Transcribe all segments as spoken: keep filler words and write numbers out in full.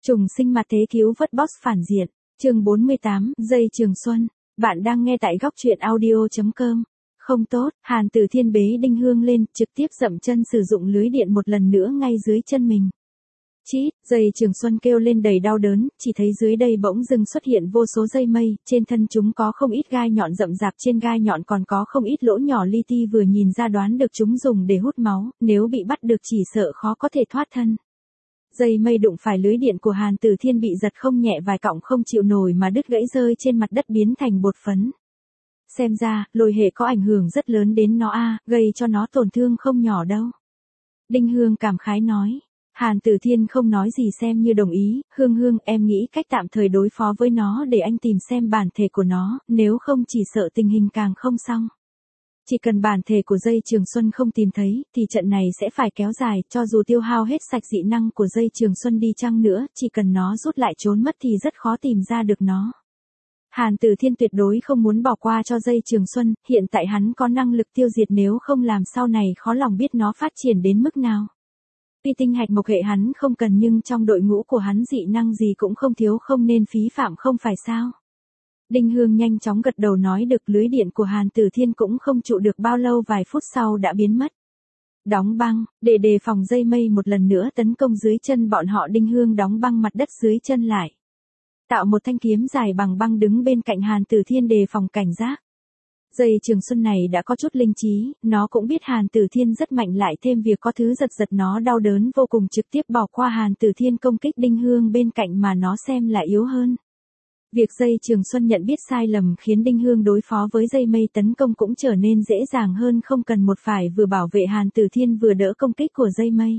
Trùng sinh mặt thế cứu vớt boss phản diện. Chương bốn mươi tám, Dây Trường Xuân. Bạn đang nghe tại góc truyện audio chấm com. Không tốt, Hàn Tử Thiên bế Đinh Hương lên, trực tiếp dậm chân sử dụng lưới điện một lần nữa ngay dưới chân mình. Chít, Dây Trường Xuân kêu lên đầy đau đớn, chỉ thấy dưới đây bỗng dưng xuất hiện vô số dây mây, trên thân chúng có không ít gai nhọn rậm rạp, trên gai nhọn còn có không ít lỗ nhỏ li ti, vừa nhìn ra đoán được chúng dùng để hút máu, nếu bị bắt được chỉ sợ khó có thể thoát thân. Dây mây đụng phải lưới điện của Hàn Tử Thiên bị giật không nhẹ, vài cọng không chịu nổi mà đứt gãy rơi trên mặt đất biến thành bột phấn. Xem ra, lôi hệ có ảnh hưởng rất lớn đến nó a, gây cho nó tổn thương không nhỏ đâu. Đinh Hương cảm khái nói. Hàn Tử Thiên không nói gì xem như đồng ý, Hương Hương em nghĩ cách tạm thời đối phó với nó để anh tìm xem bản thể của nó, nếu không chỉ sợ tình hình càng không xong. Chỉ cần bản thể của Dây Trường Xuân không tìm thấy, thì trận này sẽ phải kéo dài, cho dù tiêu hao hết sạch dị năng của Dây Trường Xuân đi chăng nữa, chỉ cần nó rút lại trốn mất thì rất khó tìm ra được nó. Hàn Tử Thiên tuyệt đối không muốn bỏ qua cho Dây Trường Xuân, hiện tại hắn có năng lực tiêu diệt, nếu không làm sau này khó lòng biết nó phát triển đến mức nào. Tuy tinh hạch mộc hệ hắn không cần nhưng trong đội ngũ của hắn dị năng gì cũng không thiếu, không nên phí phạm không phải sao. Đinh Hương nhanh chóng gật đầu nói được. Lưới điện của Hàn Tử Thiên cũng không trụ được bao lâu, vài phút sau đã biến mất. Đóng băng, để đề phòng dây mây một lần nữa tấn công dưới chân bọn họ, Đinh Hương đóng băng mặt đất dưới chân lại. Tạo một thanh kiếm dài bằng băng đứng bên cạnh Hàn Tử Thiên đề phòng cảnh giác. Dây Trường Xuân này đã có chút linh trí, nó cũng biết Hàn Tử Thiên rất mạnh, lại thêm việc có thứ giật giật nó đau đớn vô cùng, trực tiếp bỏ qua Hàn Tử Thiên công kích Đinh Hương bên cạnh mà nó xem là yếu hơn. Việc Dây Trường Xuân nhận biết sai lầm khiến Đinh Hương đối phó với dây mây tấn công cũng trở nên dễ dàng hơn, không cần một phải vừa bảo vệ Hàn Tử Thiên vừa đỡ công kích của dây mây.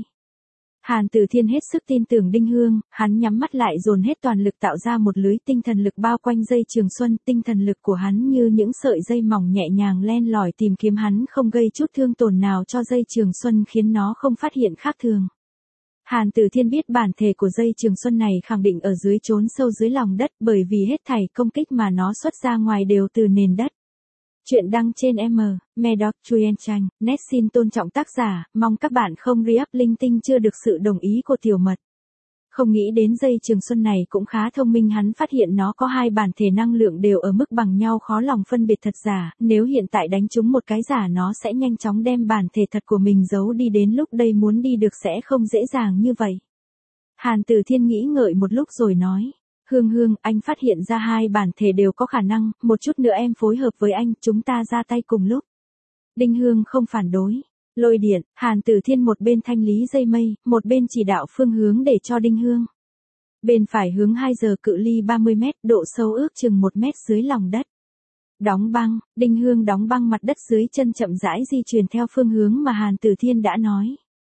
Hàn Tử Thiên hết sức tin tưởng Đinh Hương, hắn nhắm mắt lại dồn hết toàn lực tạo ra một lưới tinh thần lực bao quanh Dây Trường Xuân, tinh thần lực của hắn như những sợi dây mỏng nhẹ nhàng len lỏi tìm kiếm hắn, không gây chút thương tổn nào cho Dây Trường Xuân, khiến nó không phát hiện khác thường. Hàn Tử Thiên biết bản thể của Dây Trường Xuân này khẳng định ở dưới chốn sâu dưới lòng đất, bởi vì hết thảy công kích mà nó xuất ra ngoài đều từ nền đất. Chuyện đăng trên M, Medoc Truyen Tranh, net xin tôn trọng tác giả, mong các bạn không re-up linh tinh chưa được sự đồng ý của tiểu mật. Không nghĩ đến Dây Trường Xuân này cũng khá thông minh, hắn phát hiện nó có hai bản thể năng lượng đều ở mức bằng nhau, khó lòng phân biệt thật giả, nếu hiện tại đánh trúng một cái giả nó sẽ nhanh chóng đem bản thể thật của mình giấu đi, đến lúc đây muốn đi được sẽ không dễ dàng như vậy. Hàn Tử Thiên nghĩ ngợi một lúc rồi nói. Hương Hương, anh phát hiện ra hai bản thể đều có khả năng, một chút nữa em phối hợp với anh, chúng ta ra tay cùng lúc. Đinh Hương không phản đối. Lôi điện, Hàn Tử Thiên một bên thanh lý dây mây, một bên chỉ đạo phương hướng để cho Đinh Hương. Bên phải hướng hai giờ, cự ly ba mươi mét, độ sâu ước chừng một mét dưới lòng đất. Đóng băng, Đinh Hương đóng băng mặt đất dưới chân, chậm rãi di chuyển theo phương hướng mà Hàn Tử Thiên đã nói.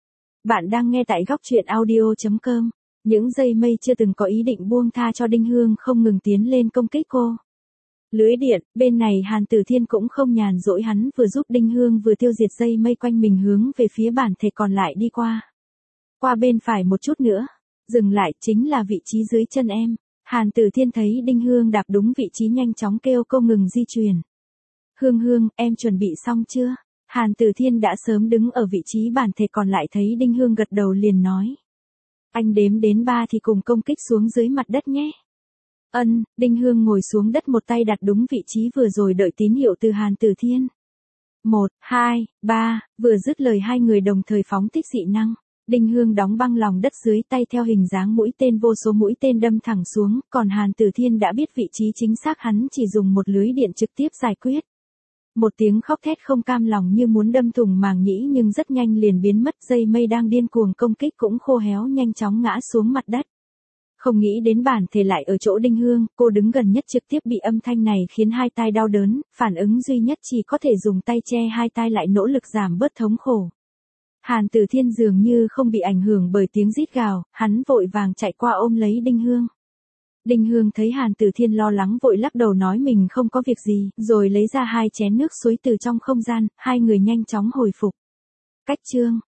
Bạn đang nghe tại góc truyện audio chấm com. Những dây mây chưa từng có ý định buông tha cho Đinh Hương, không ngừng tiến lên công kích cô. Lưới điện, bên này Hàn Tử Thiên cũng không nhàn rỗi, hắn vừa giúp Đinh Hương vừa tiêu diệt dây mây quanh mình, hướng về phía bản thể còn lại đi qua. Qua bên phải một chút nữa. Dừng lại, chính là vị trí dưới chân em. Hàn Tử Thiên thấy Đinh Hương đạp đúng vị trí nhanh chóng kêu cô ngừng di chuyển. Hương Hương, em chuẩn bị xong chưa? Hàn Tử Thiên đã sớm đứng ở vị trí bản thể còn lại, thấy Đinh Hương gật đầu liền nói. Anh đếm đến ba thì cùng công kích xuống dưới mặt đất nhé. Ân, Đinh Hương ngồi xuống đất, một tay đặt đúng vị trí vừa rồi, đợi tín hiệu từ Hàn Tử Thiên. Một, hai, ba, vừa dứt lời hai người đồng thời phóng thích dị năng. Đinh Hương đóng băng lòng đất dưới tay theo hình dáng mũi tên, vô số mũi tên đâm thẳng xuống, còn Hàn Tử Thiên đã biết vị trí chính xác, hắn chỉ dùng một lưới điện trực tiếp giải quyết. Một tiếng khóc thét không cam lòng như muốn đâm thủng màng nhĩ nhưng rất nhanh liền biến mất, dây mây đang điên cuồng công kích cũng khô héo nhanh chóng ngã xuống mặt đất. Không nghĩ đến bản thể lại ở chỗ Đinh Hương, cô đứng gần nhất trực tiếp bị âm thanh này khiến hai tai đau đớn, phản ứng duy nhất chỉ có thể dùng tay che hai tai lại, nỗ lực giảm bớt thống khổ. Hàn Tử Thiên dường như không bị ảnh hưởng bởi tiếng rít gào, hắn vội vàng chạy qua ôm lấy Đinh Hương. Đinh Hương thấy Hàn Tử Thiên lo lắng vội lắc đầu nói mình không có việc gì, rồi lấy ra hai chén nước suối từ trong không gian, hai người nhanh chóng hồi phục. Cách chương,